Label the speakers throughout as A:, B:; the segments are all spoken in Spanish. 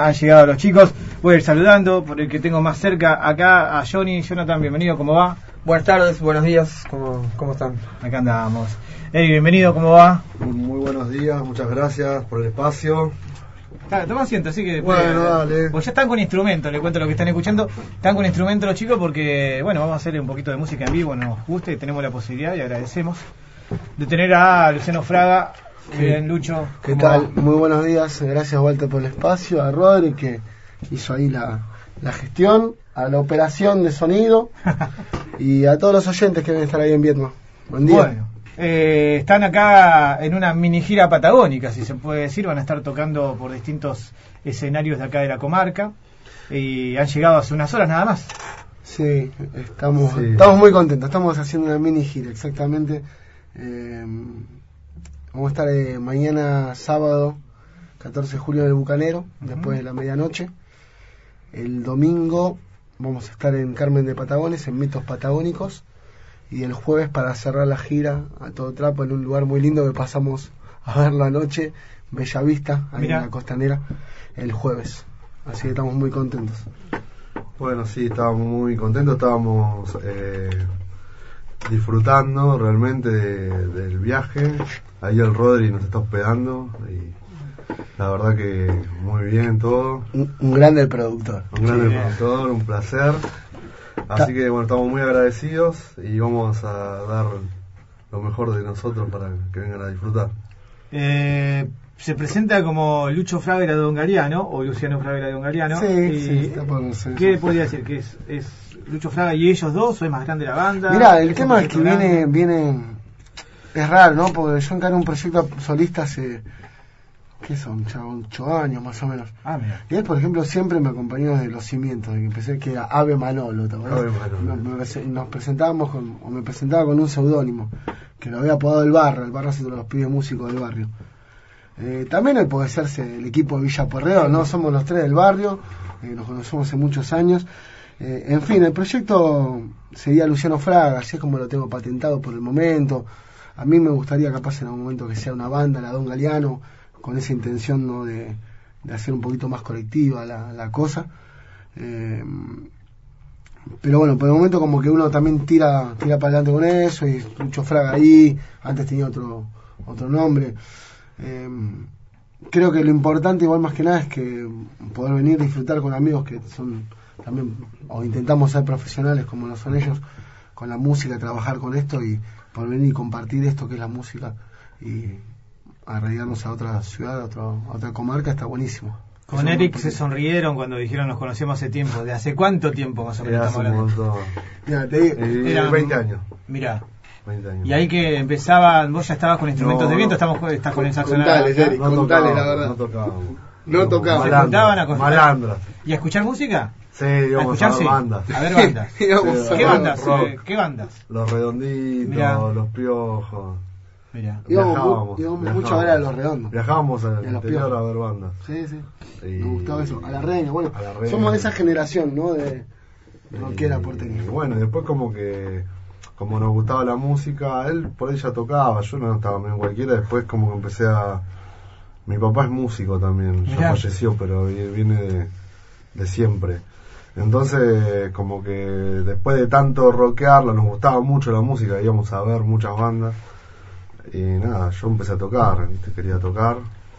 A: Han llegado los chicos, voy a ir saludando por el que tengo más cerca acá a Johnny. Jonathan, bienvenido, ¿cómo va?
B: Buenas tardes, buenos días, ¿cómo están?
A: Acá andamos. Bienvenido, ¿cómo va?
C: Muy buenos días, muchas gracias por el espacio.
A: Toma asiento, así que
C: después, bueno, dale.
A: Pues ya están con instrumentos, le cuento lo que están escuchando. Están con instrumentos los chicos porque, bueno, vamos a hacer un poquito de música en vivo, nos gusta y tenemos la posibilidad y agradecemos de tener a Luciano Fraga. Bien, Lucho.
C: ¿Qué tal? Va? Muy buenos días, gracias Walter por el espacio, a Rodri que hizo ahí la gestión, a la operación de sonido y a todos los oyentes que deben estar ahí en Vietnam. Buen día.
A: Bueno, están acá en una mini gira patagónica, si se puede decir, van a estar tocando por distintos escenarios de acá de la comarca y han llegado hace unas horas nada más.
C: Sí, estamos muy contentos, estamos haciendo una mini gira, exactamente. Vamos a estar mañana sábado 14 de julio en el Bucanero, después de la medianoche. El domingo vamos a estar en Carmen de Patagones, en Mitos Patagónicos. Y el jueves, para cerrar la gira a todo trapo, en un lugar muy lindo que pasamos a ver la noche, Bella Vista, ahí en la costanera, el jueves. Así que estamos muy contentos.
D: Bueno, sí, estábamos muy contentos, estábamos disfrutando realmente del viaje. Ahí el Rodri nos está hospedando y la verdad que muy bien todo.
C: Un grande el productor.
D: Un grande el productor, un placer. Así que bueno, estamos muy agradecidos y vamos a dar lo mejor de nosotros para que vengan a disfrutar.
A: Se presenta como Lucho Fraga de Don Galeano o Luciano Fraga de Don Galeano.
C: Sí,
A: ¿qué podría decir? ¿Que es Lucho Fraga y ellos dos o es más grande la banda?
C: Mirá, el tema es que viene es raro, ¿no? Porque yo encaré un proyecto solista hace, ¿qué son? Ya 8 años más o menos.
A: Mira.
C: Y él, por ejemplo, siempre me acompañó desde los cimientos, que empecé, que era Ave Manolo, ¿te acuerdas? Nos presentábamos me presentaba con un seudónimo, que lo había apodado el Barra hace los pibes músicos del barrio. También él puede serse el equipo de Villa Pueyrredón, ¿no? Somos los tres del barrio, nos conocemos hace muchos años. En fin, el proyecto sería Luciano Fraga, así es como lo tengo patentado por el momento. A mí me gustaría capaz en algún momento que sea una banda, la Don Galeano, con esa intención, ¿no? de hacer un poquito más colectiva la cosa. Pero bueno, por el momento como que uno también tira para adelante con eso, y Lucho Fraga ahí, antes tenía otro nombre. Creo que lo importante igual más que nada es que poder venir a disfrutar con amigos que son también, o intentamos ser profesionales como lo son ellos, con la música, trabajar con esto y poder venir y compartir esto que es la música y arraigarnos a otra ciudad, a otra comarca, está buenísimo.
A: Con Eric se sonrieron cuando dijeron nos conocemos hace tiempo. ¿De hace cuánto tiempo más o menos estamos hablando?
C: Mira, te digo,
D: eran 20 años.
A: Mirá.
D: 20 años.
A: Y ahí que empezaban, vos ya estabas con instrumentos de viento, estás con el saxo.
C: Contale, Eric, contale la verdad.
D: No tocábamos.
A: ¿Se juntaban a
D: malandras.
A: ¿Y a escuchar música?
D: Sí, íbamos a ver bandas.
A: A ver bandas. ¿Qué bandas? ¿Qué bandas?
D: Los Redonditos, Los Piojos.
C: Mirá. Íbamos mucho a ver a Los Redondos.
D: Viajábamos al interior a ver bandas.
C: Sí. Me gustaba eso. A la Reina, bueno. Somos de esa generación, ¿no? De rockera porteña.
D: Bueno, después como nos gustaba la música, él por ahí ya tocaba, yo no estaba bien cualquiera, después como que empecé mi papá es músico también, ya falleció, pero viene de siempre. Entonces, como que después de tanto rockearla, nos gustaba mucho la música, íbamos a ver muchas bandas. Y nada, yo empecé a tocar, quería tocar.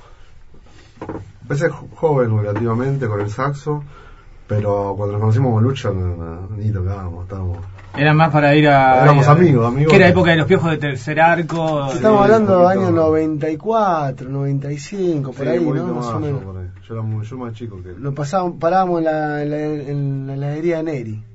D: Empecé joven relativamente con el saxo, pero cuando nos conocimos con Lucho ni tocábamos, estábamos...
A: Era más para ir
D: Éramos amigos.
A: Que era época de los Piojos de Tercer Arco.
C: Estamos hablando de años 94, 95, por ahí, ¿no? Más o menos.
D: Yo más chico que él.
C: Parábamos en la heladería de Neri.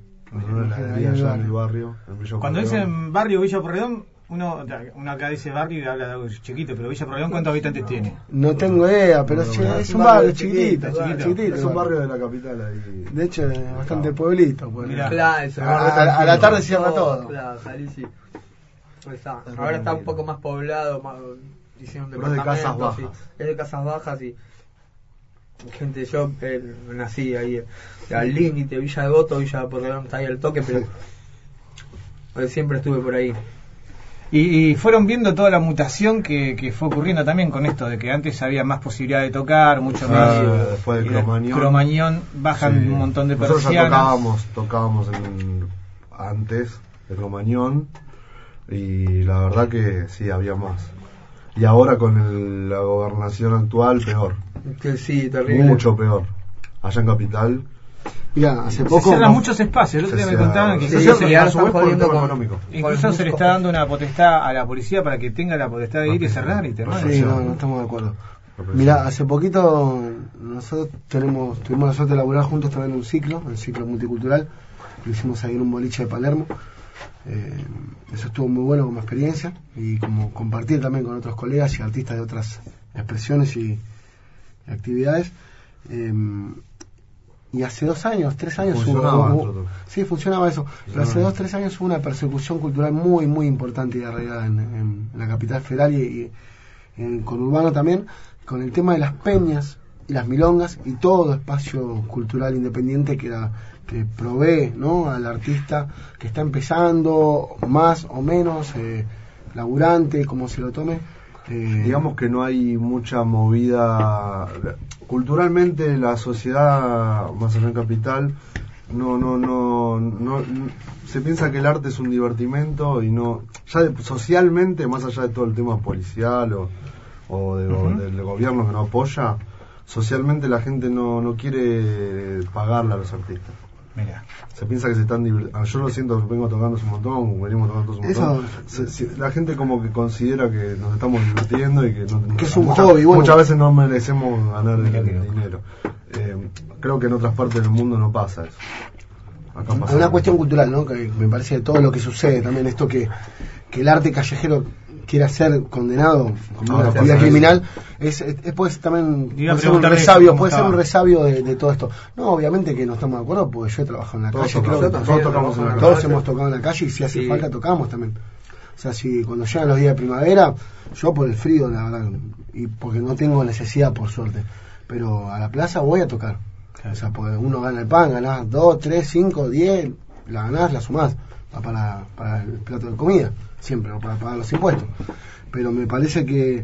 D: En el barrio.
A: Cuando dicen barrio Villa Pueyrredón, uno acá dice barrio y habla de algo chiquito, pero Villa Pueyrredón, ¿cuántos habitantes tiene?
C: No tengo idea, pero es un barrio chiquitito.
D: Es un barrio de la capital ahí.
C: De hecho, es bastante pueblito. Pues.
B: Claro,
C: a la tarde cierra todo.
B: Claro, salí, sí. Ahora está un poco más poblado, hicieron departamentos.
D: Es de casas bajas.
B: Es de casas bajas y gente, yo nací ahí al límite, Villa Devoto, Villa Pueyrredón está ahí al toque, pero siempre estuve por ahí.
A: Y fueron viendo toda la mutación que fue ocurriendo también con esto, de que antes había más posibilidad de tocar, mucho más.
D: Después de
A: Cromañón bajan un montón de persianas.
D: Nosotros ya tocábamos antes de Cromañón, y la verdad que sí, había más. Y ahora con la gobernación actual, peor.
B: Sí, terrible.
D: Mucho peor. Allá en Capital.
C: Mira, hace poco.
A: Se cierran muchos espacios. El otro día me contaban que incluso se le está dando una potestad a la policía para que tenga la potestad de ir y cerrar y tener.
C: Sí, no estamos de acuerdo. Mira, hace poquito nosotros tuvimos la suerte de laburar juntos también un ciclo, el ciclo multicultural. Lo hicimos ahí en un boliche de Palermo. Eso estuvo muy bueno como experiencia y como compartir también con otros colegas y artistas de otras expresiones y actividades. Y hace 2 años, 3 años funcionaba eso. Pero hace 2, 3 años hubo una persecución cultural muy, muy importante y arraigada en la capital federal y en el conurbano también, con el tema de las peñas y las milongas y todo espacio cultural independiente que provee, ¿no?, al artista que está empezando, más o menos laburante, como se lo tome.
D: Digamos que no hay mucha movida culturalmente. La sociedad más allá en Capital no se piensa que el arte es un divertimento y no ya socialmente, más allá de todo el tema policial o del gobierno que no apoya, socialmente la gente no quiere pagarle a los artistas. Mira. Se piensa que se están divirtiendo. Yo lo siento, vengo tocando un montón, venimos tocando un montón. La gente como que considera que nos estamos divirtiendo y que
C: es un hobby. Bueno,
D: muchas veces no merecemos ganar dinero. Creo que en otras partes del mundo no pasa eso. Acá pasa.
C: Es una cuestión cultural, ¿no? Que me parece de todo lo que sucede también, esto que el arte callejero quiera ser condenado como una actividad criminal, puede también ser un resabio de todo esto. No, obviamente que no estamos de acuerdo, porque yo he trabajado en la calle, todos hemos tocado en la calle y si hace falta tocamos también. O sea, si cuando llegan los días de primavera, yo por el frío, la verdad, y porque no tengo necesidad, por suerte, pero a la plaza voy a tocar. O sea, porque uno gana el pan, ganás 2, 3, 5, 10, la ganás, la sumás, va para el plato de comida, siempre, ¿no?, para pagar los impuestos. Pero me parece que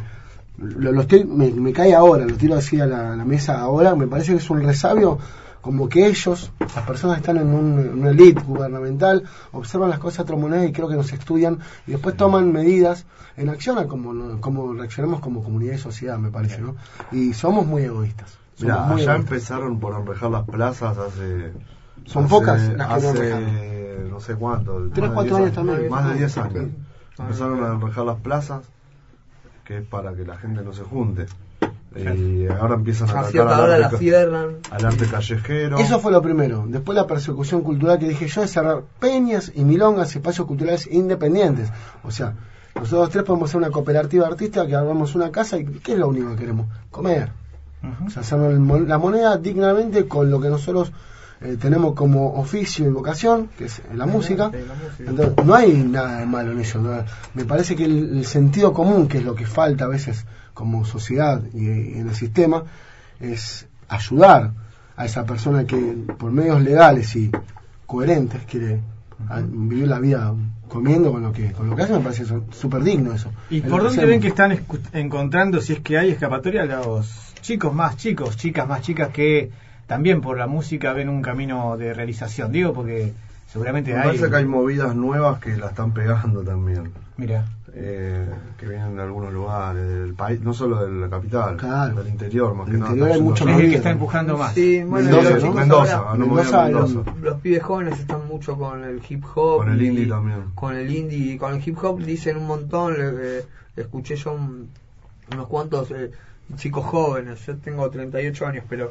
C: me cae ahora, lo tiro así a la mesa ahora, me parece que es un resabio, como que ellos, las personas que están en una elite gubernamental, observan las cosas a otra moneda y creo que nos estudian y después toman medidas en acción a cómo reaccionamos como comunidad y sociedad, me parece, ¿no? Y somos muy egoístas.
D: Mira, allá empezaron por enrejar las plazas
C: son pocas las que no enrejan.
D: No sé cuánto.
C: 3, 4 años también.
D: Más de 10 años. Empezaron a enrejar las plazas, que es para que la gente no se junte. Y ahora empiezan a atacar al arte callejero.
C: Eso fue lo primero. Después la persecución cultural que dije yo, es cerrar peñas y milongas, espacios culturales independientes. O sea, nosotros 3 podemos ser una cooperativa artística que hagamos una casa y ¿qué es lo único que queremos? Comer. O sea, hacer la moneda dignamente con lo que nosotros tenemos como oficio y vocación, que es la música. Entonces, no hay nada de malo en eso, ¿no? Me parece que el sentido común, que es lo que falta a veces como sociedad y en el sistema, es ayudar a esa persona que por medios legales y coherentes quiere vivir la vida comiendo con lo que hace. Me parece súper digno eso.
A: ¿Y por dónde ven que están encontrando, si es que hay escapatoria, a los chicos más chicos, chicas más chicas que también por la música ven un camino de realización? Digo, porque seguramente
D: me parece que hay movidas nuevas que la están pegando también.
A: Mira.
D: Que vienen de algunos lugares del país, no solo de la capital,
C: claro,
D: del interior, más que nada.
C: Hay mucho
A: es el que está empujando más.
B: Sí, bueno,
D: Mendoza.
B: Los pibes jóvenes están mucho con el hip hop,
D: con el indie también.
B: Con el indie, con el hip hop dicen un montón. Escuché yo unos cuantos chicos jóvenes. Yo tengo 38 años, pero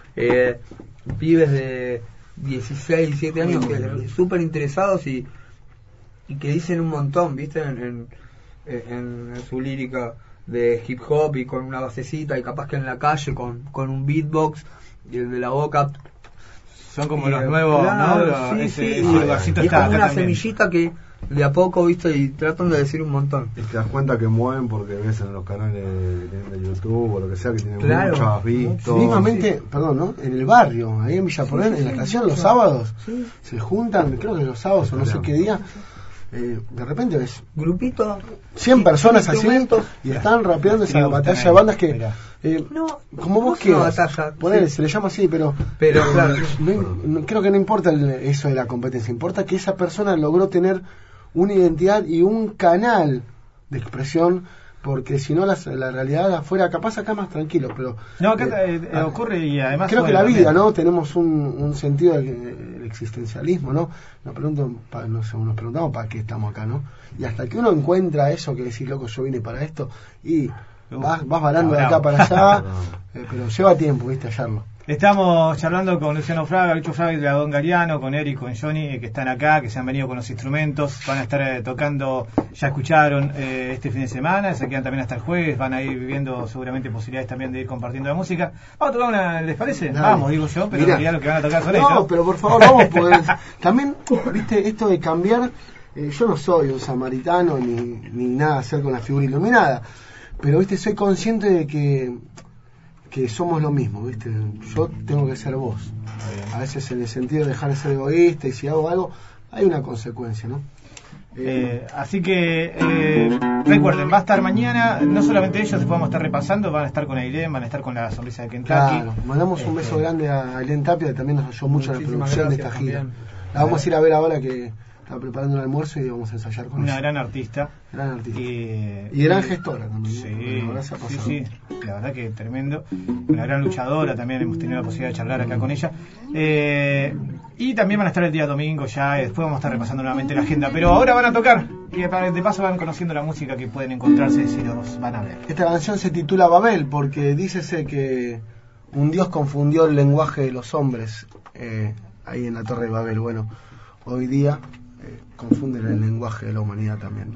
B: pibes de 16, 17 años que súper interesados y que dicen un montón, ¿viste? En su lírica de hip hop y con una basecita y capaz que en la calle con un beatbox y el de la boca
A: son como los nuevos, claro, ¿no?
B: Ese lugarcito está, es como una semillita que de a poco, ¿viste? Y tratan de decir un montón.
D: Y te das cuenta que mueven porque ves en los canales de YouTube o lo que sea que tienen muchas vistas.
C: Mismamente, perdón, ¿no? En el barrio, ahí en Villa Porén, en la estación, los sábados se juntan, creo que los sábados o no sé qué día. de repente ves
B: grupito
C: 100 personas así y están rapeando esa batalla de bandas que como vos quieras poner, se le llama así, pero
B: claro,
C: creo que no importa eso de la competencia, importa que esa persona logró tener una identidad y un canal de expresión, porque si no la realidad de afuera, capaz acá más tranquilo, pero
A: acá ocurre, y además
C: creo que la vida, ¿no? Tenemos un sentido del existencialismo, ¿no? Nos preguntamos para qué estamos acá, ¿no? Y hasta que uno encuentra eso, que decir, loco, yo vine para esto, y vas varando de acá para allá, pero lleva tiempo, ¿viste? Hallarlo.
A: Estamos charlando con Luciano Fraga, Lucho Fraga y Dragón Gariano, con Eric, con Johnny, que están acá, que se han venido con los instrumentos, van a estar tocando, ya escucharon, este fin de semana, se quedan también hasta el jueves, van a ir viviendo seguramente posibilidades también de ir compartiendo la música. Vamos a tocar una, ¿les parece?
C: Dale.
A: Vamos, digo yo, pero mirá, en realidad lo que van a tocar son ellos.
C: No, pero por favor, vamos, pues también, viste, esto de cambiar, yo no soy un samaritano ni nada hacer con la figura iluminada, pero viste, soy consciente de que somos lo mismo, ¿viste? Yo tengo que ser vos. A veces en el sentido de dejar de ser egoísta, y si hago algo, hay una consecuencia, ¿no?
A: Así que recuerden, va a estar mañana, no solamente ellos, después vamos a estar repasando, van a estar con Ailén, van a estar con la Sonrisa de Kentucky.
C: Claro, mandamos un beso grande a Ailén Tapia, que también nos ayudó mucho en la producción de esta gira. También. La vamos a ir a ver ahora, que está preparando un almuerzo y vamos a ensayar con ella.
A: Una gran artista.
C: Y gran gestora también.
A: Sí, la verdad que tremendo. Una gran luchadora, también hemos tenido la posibilidad de charlar acá con ella. Y también van a estar el día domingo ya, después vamos a estar repasando nuevamente la agenda. Pero ahora van a tocar, y de paso van conociendo la música que pueden encontrarse si los van a ver.
C: Esta canción se titula Babel, porque dícese que un dios confundió el lenguaje de los hombres ahí en la Torre de Babel. Bueno, hoy día confunden el lenguaje de la humanidad también.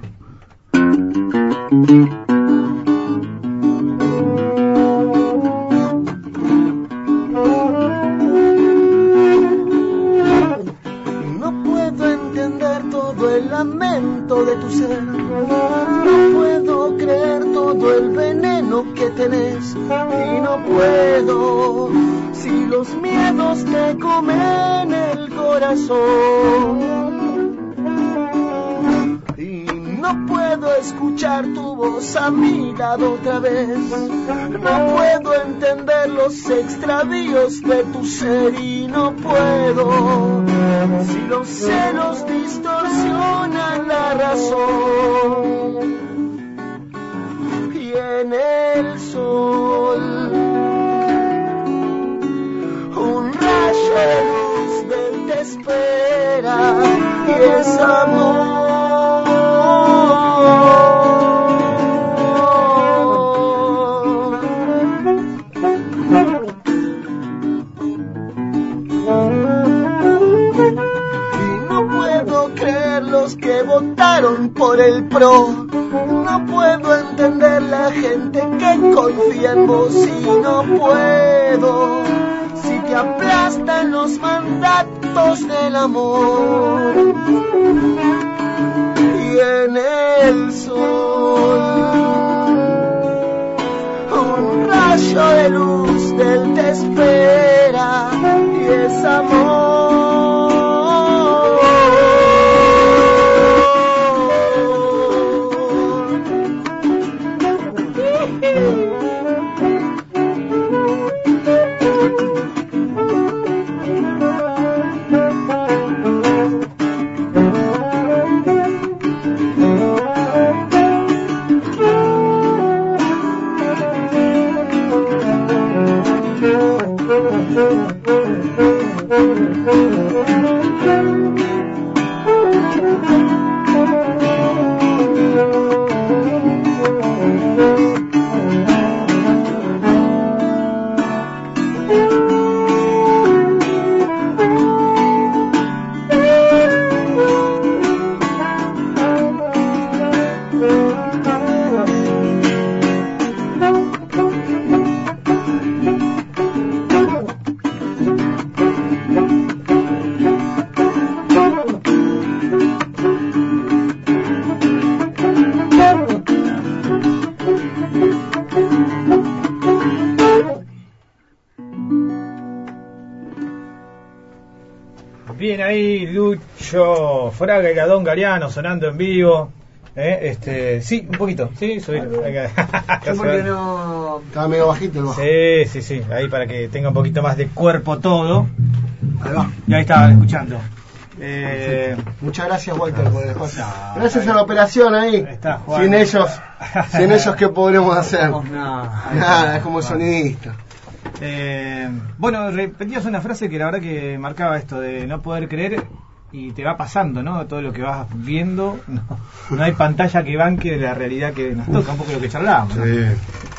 E: No puedo entender todo el lamento de tu ser, no puedo creer todo el veneno que tenés, y no puedo si los miedos te comen el corazón. No puedo escuchar tu voz a mi lado otra vez, no puedo entender los extravíos de tu ser, y no puedo si los celos distorsionan la razón. Y en el sol un rayo de luz del te espera, y es amor. Que votaron por el PRO, no puedo entender la gente que confía en vos, y no puedo si te aplastan los mandatos del amor. Y en el sol un rayo de luz del te espera, y es amor.
A: Bien ahí, Lucho Fraga y la Don Gariano sonando en vivo. Sí, un poquito, sí, subilo.
B: Porque no...
C: Estaba medio bajito el bajo.
A: Sí, ahí para que tenga un poquito más de cuerpo todo.
C: Ahí va.
A: Y ahí estaban escuchando.
C: Muchas gracias, Walter, por el espacio. Gracias a la operación ahí.
A: Está,
C: sin ellos, ¿qué podremos hacer?
B: Nada,
C: es como sonidista.
A: Bueno, repetías una frase que la verdad que marcaba esto de no poder creer. Y te va pasando, ¿no? Todo lo que vas viendo, no hay pantalla que banque de la realidad que nos toca, un poco lo que charlábamos, ¿no?
D: Sí.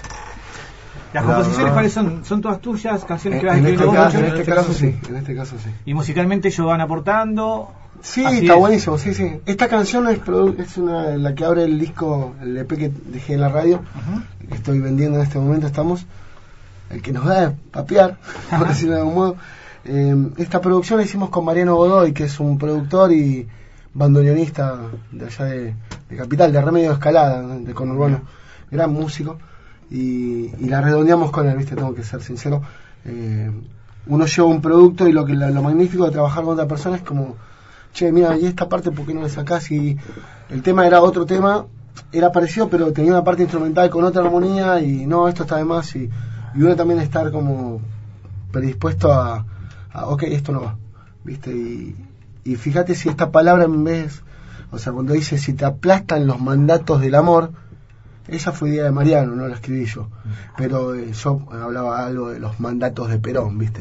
A: ¿Las composiciones cuáles son? ¿Son todas tuyas? ¿Canciones que vas escribiendo vos?
C: En este caso sí.
A: ¿Y musicalmente ellos van aportando?
C: Sí, está buenísimo, sí. Esta canción es una la que abre el disco, el EP que dejé en la radio, que estoy vendiendo en este momento, el que nos da de papear, por decirlo de algún modo. Esta producción la hicimos con Mariano Godoy, que es un productor y bandoneonista de allá de Capital, de Remedio de Escalada, de conurbano, gran músico, y la redondeamos con él, ¿viste? Tengo que ser sincero. Uno lleva un producto y lo magnífico de trabajar con otra persona es como, che, mira, y esta parte, ¿por qué no la sacás? Y el tema era otro tema, era parecido, pero tenía una parte instrumental con otra armonía, y no, esto está de más, y uno también estar como predispuesto a ok, esto no va, ¿viste? Y fíjate si esta palabra en vez, o sea, cuando dice si te aplastan los mandatos del amor, esa fue idea de Mariano, no la escribí yo, pero yo hablaba algo de los mandatos de Perón, ¿viste?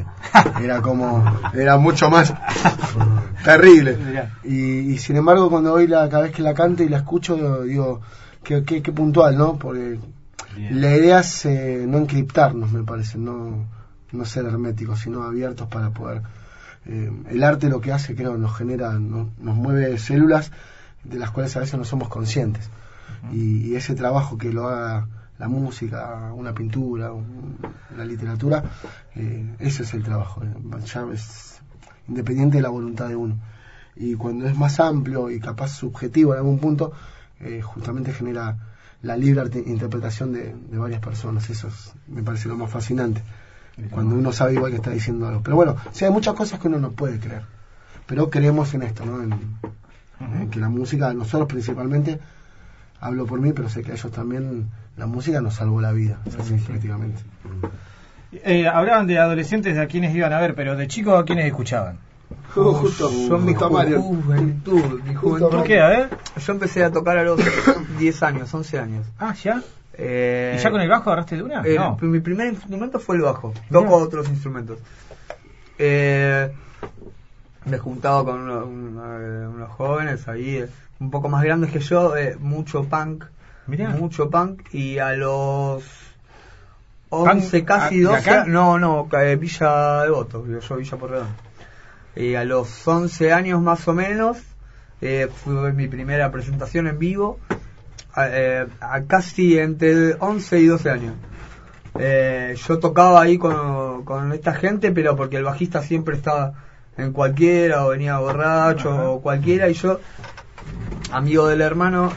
C: Era mucho más terrible, y sin embargo cuando cada vez que la canto y la escucho digo, qué puntual, ¿no? Porque la idea es no encriptarnos, me parece, no ser herméticos, sino abiertos para poder... el arte lo que hace, creo, nos genera, nos mueve células de las cuales a veces no somos conscientes. Y ese trabajo que lo haga la música, una pintura, la literatura, ese es el trabajo. Ya es independiente de la voluntad de uno. Y cuando es más amplio y capaz subjetivo en algún punto, justamente genera la libre interpretación de varias personas. Eso me parece lo más fascinante. Cuando uno sabe igual que está diciendo algo. Pero bueno, sí, hay muchas cosas que uno no puede creer, pero creemos en esto, ¿no? En que la música, nosotros principalmente, hablo por mí, pero sé que a ellos también, la música nos salvó la vida, prácticamente.
A: Hablaban de adolescentes a quienes iban a ver, pero de chicos a quienes escuchaban.
B: Son mi juventud.
A: ¿Por qué? A ver.
B: Yo empecé a tocar a los 10 años, 11 años.
A: Ah, ¿ya? ¿Y ya con el bajo agarraste de una? No.
B: Mi primer instrumento fue el bajo. Toco otros instrumentos. Me juntaba con unos jóvenes ahí, un poco más grandes que yo, mucho punk.
A: Mirá.
B: Mucho punk. Y a los 11, casi 12... Villa Devoto, yo Villa Porredón. Y a los 11 años más o menos, fue mi primera presentación en vivo. A casi entre 11 y 12 años. Yo tocaba ahí con esta gente, pero porque el bajista siempre estaba en cualquiera, o venía borracho, o cualquiera, y yo, amigo del hermano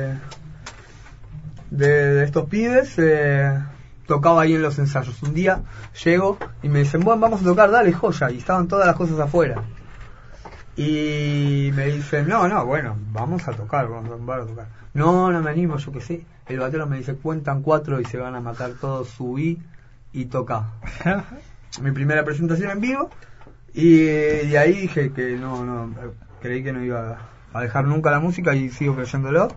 B: de estos pibes, tocaba ahí en los ensayos. Un día llego y me dicen, bueno, vamos a tocar, dale, joya, y estaban todas las cosas afuera. Y me dicen, bueno, vamos a tocar, vamos a un bar a tocar. No me animo, yo qué sé. El batero me dice, cuentan 4 y se van a matar todos, subí y toca. Mi primera presentación en vivo, y de ahí dije que creí que no iba a dejar nunca la música, y sigo creyéndolo.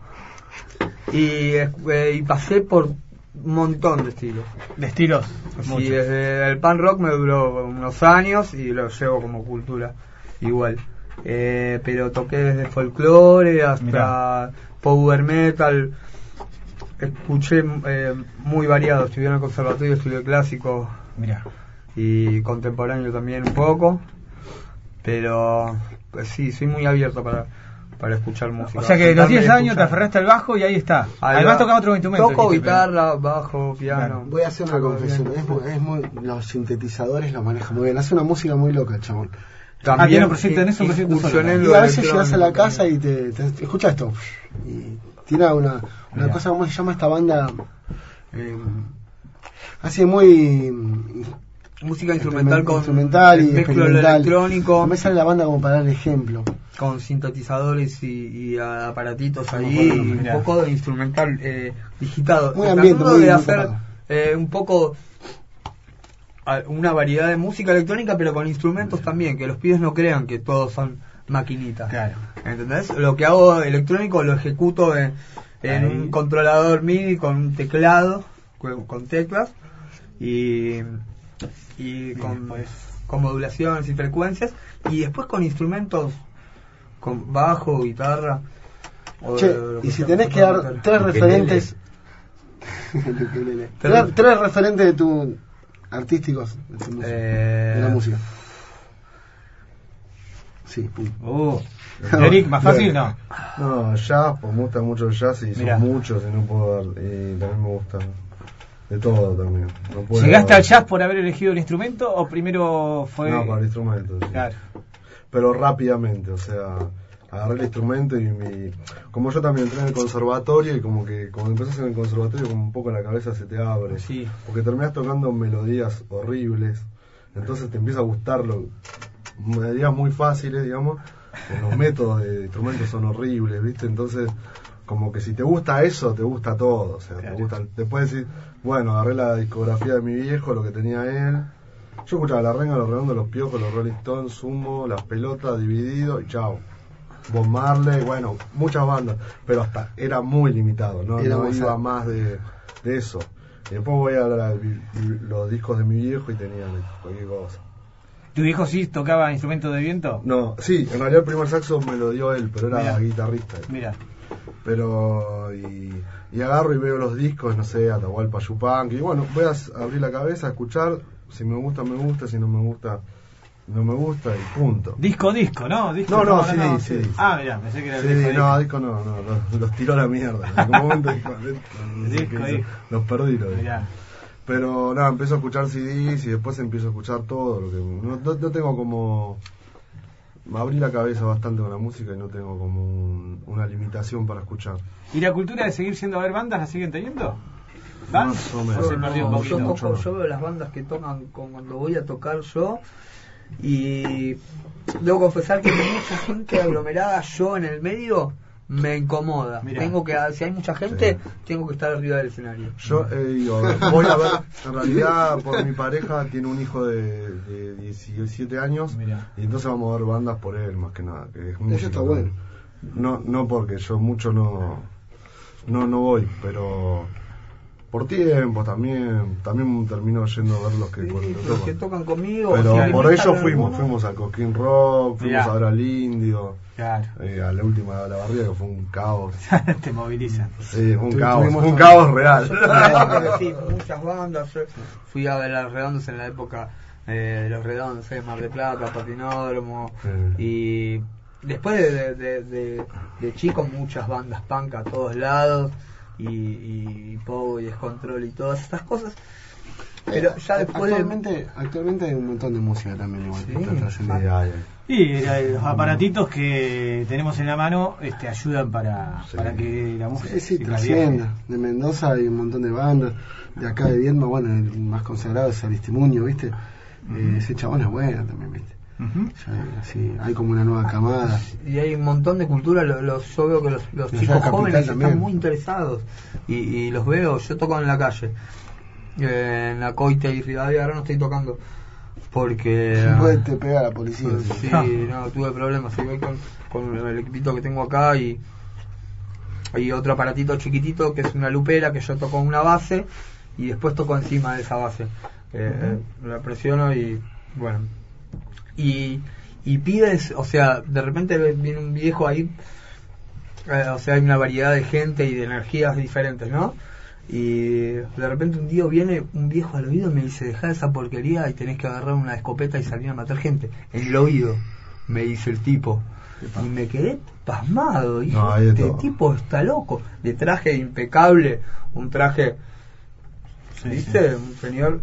B: Y pasé por un montón de estilos.
A: ¿De estilos?
B: Sí, desde el punk rock me duró unos años y lo llevo como cultura igual. Pero toqué desde folclore hasta power metal, escuché muy variado, estudié en el conservatorio, estudié clásico.
A: Mirá.
B: Y contemporáneo también un poco, pero pues sí, soy muy abierto para escuchar música.
A: O sea que a los 10 años te aferraste al bajo y ahí está. Además tocaba otro instrumento.
B: Toco guitarra, bajo, piano.
C: Claro. Voy a hacer una confesión, los sintetizadores los manejan muy bien, hace una música muy loca el chabón.
B: También
A: proyecto en eso,
C: y a veces llegas a la casa y te escucha esto y tiene una cosa, ¿cómo se llama esta banda? Así muy
B: música instrumental con
C: instrumental y
B: mezclo electrónico.
C: Me sale la banda como para dar ejemplo.
B: Con sintetizadores y aparatitos ahí, y un poco de instrumental digitado.
C: Muy ambiente, muy
B: de hacer un poco una variedad de música electrónica, pero con instrumentos también, que los pibes no crean que todos son maquinitas.
A: Claro.
B: ¿Entendés? Lo que hago electrónico lo ejecuto en un controlador MIDI con un teclado, con teclas y con modulaciones y frecuencias, y después con instrumentos, con bajo, guitarra.
C: Che, y si tenés que dar tres referentes, tres referentes de tu artísticos de la música. Sí,
A: Eric, más fácil, ¿no?
D: No, jazz, pues me gusta mucho el jazz y son muchos y no puedo dar. Y también me gusta de todo también. No puedo
A: ¿Llegaste al jazz por haber elegido el instrumento o primero fue...?
D: No, por el instrumento. Sí.
A: Claro.
D: Pero rápidamente, o sea, agarré el instrumento y como yo también entré en el conservatorio y como que cuando empezás en el conservatorio como un poco la cabeza se te abre.
A: Sí.
D: Porque terminás tocando melodías horribles, entonces te empieza a gustar melodías muy fáciles, digamos. Los métodos de instrumentos son horribles, ¿viste? Entonces, como que si te gusta eso, te gusta todo. O sea, claro. Te gusta. Te puedes decir, bueno, agarré la discografía de mi viejo, lo que tenía él. Yo escuchaba La Renga, Los Redondos, Los Piojos, Los Rolling Stones, Sumo, Las Pelotas, Dividido y chao. Bob Marley, bueno, muchas bandas, pero hasta era muy limitado, no iba más de eso. Y después voy a los discos de mi viejo y tenían cualquier cosa.
A: ¿Tu viejo sí tocaba instrumentos de viento?
D: No, sí, en realidad el primer saxo me lo dio él, pero era guitarrista.
A: Mira.
D: Pero, y agarro y veo los discos, no sé, Atahualpa Yupanqui, y bueno, voy a abrir la cabeza, a escuchar, si me gusta, si no me gusta, no me gusta, y punto.
A: Disco, ¿no?
D: Sí.
A: Ah, mirá, pensé que era
D: disco no, los tiró a la mierda. En algún momento disco. Los perdí,
A: mirá.
D: Pero nada, empiezo a escuchar CDs y después empiezo a escuchar todo. No tengo como... Abrí la cabeza bastante con la música y no tengo como una limitación para escuchar.
A: ¿Y la cultura de seguir siendo a ver bandas la siguen teniendo?
D: Más o menos.
B: Yo veo las bandas que tocan cuando voy a tocar yo y debo confesar que mucha gente aglomerada, yo en el medio... me incomoda.
A: Mirá.
B: Si hay mucha gente, tengo que estar arriba del escenario.
D: Yo voy a ver, en realidad por mi pareja tiene un hijo de 17 años. Mirá. Y entonces vamos a ver bandas por él más que nada, que es música.
C: Eso está bueno.
D: No porque yo mucho no voy, pero por tiempo también termino yendo a ver los que
B: tocan conmigo.
D: Pero por ello fuimos al Cosquín Rock, fuimos a ver al Indio.
A: Claro.
D: A la última de la barriga, que fue un caos.
A: Te movilizan.
D: Sí, un caos real.
B: Sí, muchas bandas. Fui a ver a Los Redondos en la época de Los Redondos, Mar de Plata, Patinódromo. Y después de chico, muchas bandas punk a todos lados. Y Pogo y Descontrol y todas estas cosas. Pero ya después
C: actualmente hay un montón de música también igual.
A: Y los aparatitos que tenemos en la mano ayudan para que la música
C: trascienda. De Mendoza hay un montón de bandas, de acá de Viedma, bueno, el más consagrado es Aristimuño, ¿viste? Ese chabón es bueno también, ¿viste? Ya, hay como una nueva camada.
B: Y hay un montón de cultura, yo veo que los chicos jóvenes están muy interesados y los veo, yo toco en la calle. En la Coite y Rivadavia ahora no estoy tocando porque
C: te pega la policía.
B: No tuve problemas. Y voy con el equipito que tengo acá y otro aparatito chiquitito que es una lupera que yo toco una base y después toco encima de esa base. La presiono y bueno. Y pides, o sea, de repente viene un viejo ahí, o sea, hay una variedad de gente y de energías diferentes, ¿no? Y de repente un día viene un viejo al oído y me dice, dejá esa porquería y tenés que agarrar una escopeta y salir a matar gente. En el oído, me dice el tipo. Y me quedé pasmado. Y este tipo está loco. De traje impecable, un traje, ¿viste? Un señor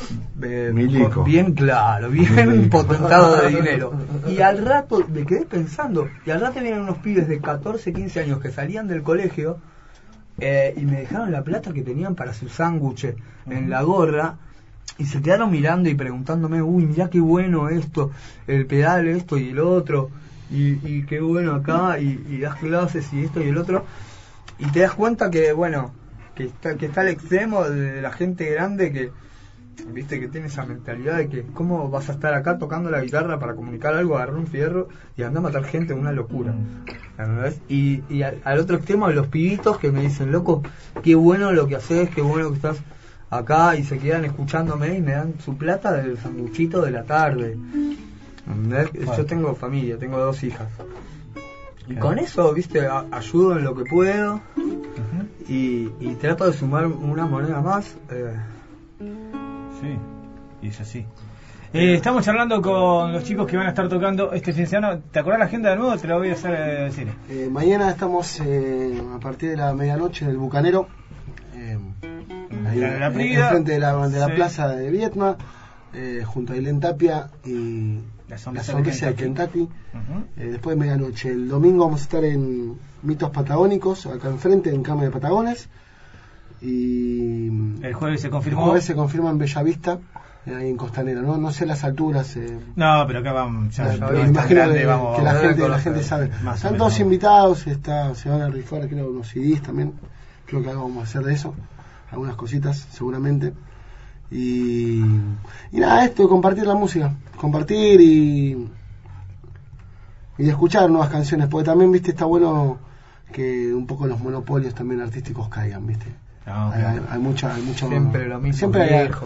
B: bien claro, bien potentado de dinero. Y al rato me quedé pensando, y al rato vienen unos pibes de 14, 15 años que salían del colegio. Y me dejaron la plata que tenían para su sándwich en la gorra y se quedaron mirando y preguntándome, uy, mirá qué bueno esto, el pedal, esto y el otro, y qué bueno acá, y das clases y esto y el otro, y te das cuenta que, bueno, que está al extremo de la gente grande que, viste, que tiene esa mentalidad de que cómo vas a estar acá tocando la guitarra para comunicar algo, agarrar un fierro y andar a matar gente, una locura. Y al otro extremo de los pibitos que me dicen, loco, qué bueno lo que haces, qué bueno que estás acá, y se quedan escuchándome y me dan su plata del sanguchito de la tarde. Yo tengo familia, tengo 2 hijas. Y con eso, viste, ayudo en lo que puedo y trato de sumar una moneda más.
A: Sí, y es así. Estamos charlando con los chicos que van a estar tocando este fin de semana. ¿Te acordás la agenda de nuevo? Te la voy a hacer decir.
C: Mañana estamos a partir de la medianoche en el Bucanero, enfrente de la plaza de Vietma, junto a Ailén Tapia y la sonrisa de Kentucky. Después de medianoche, el domingo vamos a estar en Mitos Patagónicos, acá enfrente, en Cama de Patagones. Y
A: el jueves se confirmó.
C: El jueves se confirma en Bellavista, ahí en Costanera. No sé las alturas.
A: No, pero acá vamos.
C: Me imagino que la gente sabe. Están todos invitados, se van a rifar, creo, unos CDs también. Creo que algo vamos a hacer de eso. Algunas cositas, seguramente. Y nada, esto de compartir la música. Compartir y escuchar nuevas canciones. Porque también, viste, está bueno que un poco los monopolios también artísticos caigan, viste. No, hay mucha
B: siempre lo mismo,
C: siempre hay algo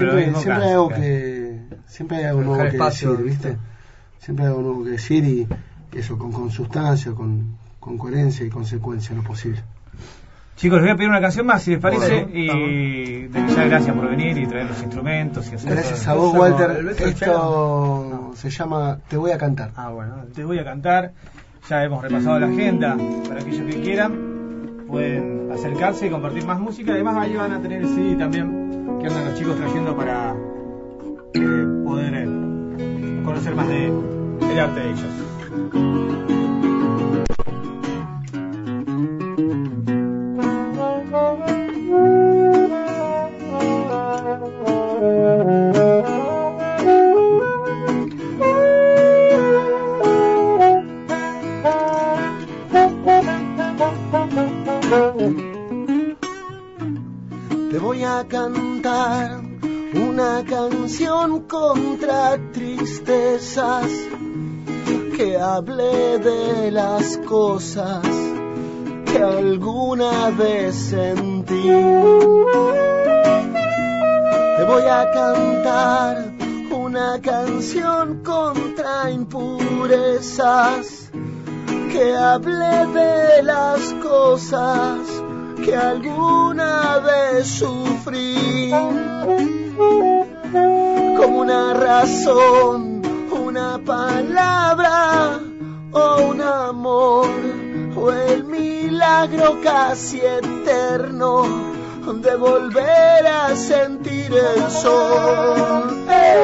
C: nuevo que
B: espacio,
C: decir, ¿viste? Siempre hay algo nuevo que decir, y eso con sustancia, con coherencia y consecuencia, lo posible.
A: Chicos, les voy a pedir una canción más, si les parece, y ya gracias por venir y traer los instrumentos y hacer.
C: Gracias a vos, Walter. Esto se llama Te voy a cantar.
A: Bueno, Te voy a cantar. Ya hemos repasado la agenda. Para aquellos que quieran, pueden acercarse y compartir más música. Además, ahí van a tener el CD también que andan los chicos trayendo para poder conocer más del arte de ellos.
E: Te voy a cantar una canción contra tristezas, que hable de las cosas que alguna vez sentí. Te voy a cantar una canción contra impurezas, que hable de las cosas que alguna vez sufrí, como una razón, una palabra o un amor, o el milagro casi eterno de volver a sentir el sol.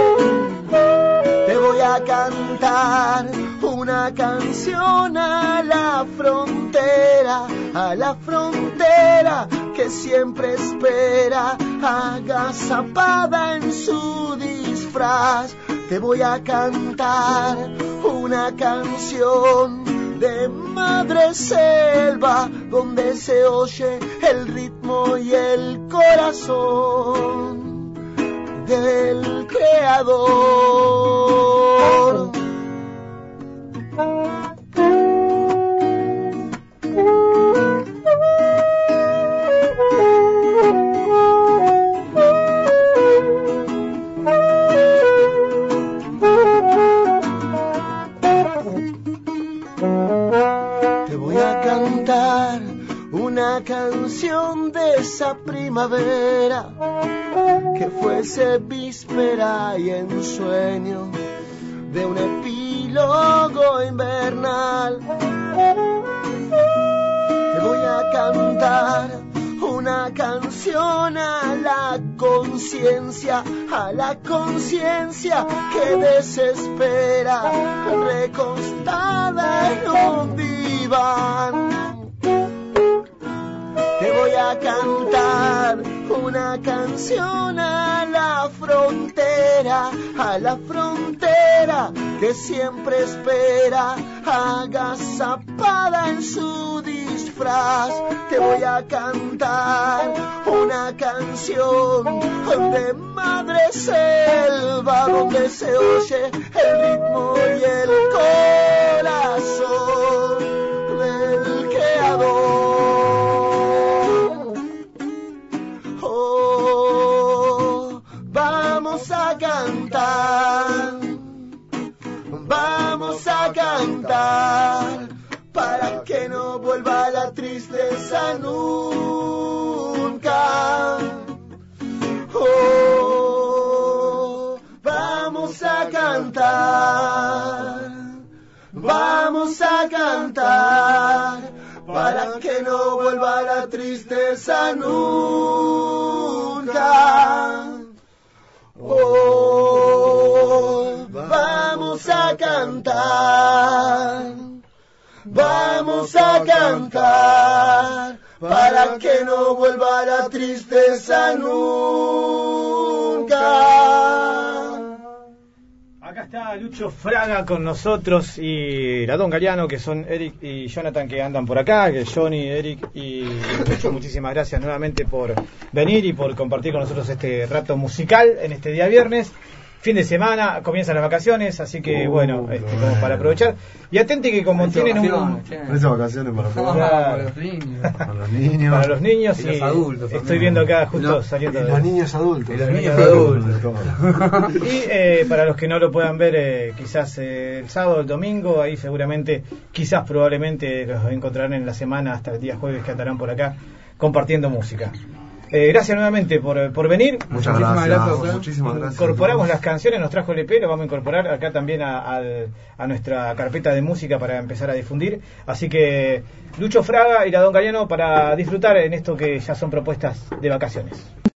E: Te voy a cantar una canción a la frontera que siempre espera, agazapada en su disfraz. Te voy a cantar una canción de madre selva, donde se oye el ritmo y el corazón del creador. Te voy a cantar una canción de esa primavera que fuese víspera y ensueño de un epílogo invernal. Te voy a cantar una canción a la conciencia que desespera, recostada en un diván. Te voy a cantar una canción a la frontera que siempre espera, agazapada en su disfraz. Te voy a cantar una canción de madre selva, donde se oye el ritmo y el corazón del creador. Oh, vamos a cantar para que no vuelva la tristeza nunca. Oh, vamos a cantar para que no vuelva la tristeza nunca. Oh, vamos a cantar para que no vuelva la tristeza nunca.
A: Acá está Lucho Fraga con nosotros y la Don Galeano, que son Eric y Jonathan, que andan por acá, que Johnny, Eric y Lucho. Muchísimas gracias nuevamente por venir y por compartir con nosotros este rato musical en este día viernes. Fin de semana, comienzan las vacaciones, así que como para aprovechar. Y atente que como tienen
D: esas vacaciones
B: para los niños.
D: Para los niños.
A: Para los niños
B: y los adultos.
A: Estoy viendo acá justo saliendo
C: de los niños adultos.
A: Y para los que no lo puedan ver, quizás el sábado, el domingo, ahí seguramente, probablemente los encontrarán en la semana hasta el día jueves, que andarán por acá compartiendo música. Gracias nuevamente por venir.
D: Muchísimas gracias.
A: Incorporamos las canciones, nos trajo el EP, lo vamos a incorporar acá también a nuestra carpeta de música para empezar a difundir. Así que Lucho Fraga y la Don Galeano para disfrutar en esto que ya son propuestas de vacaciones.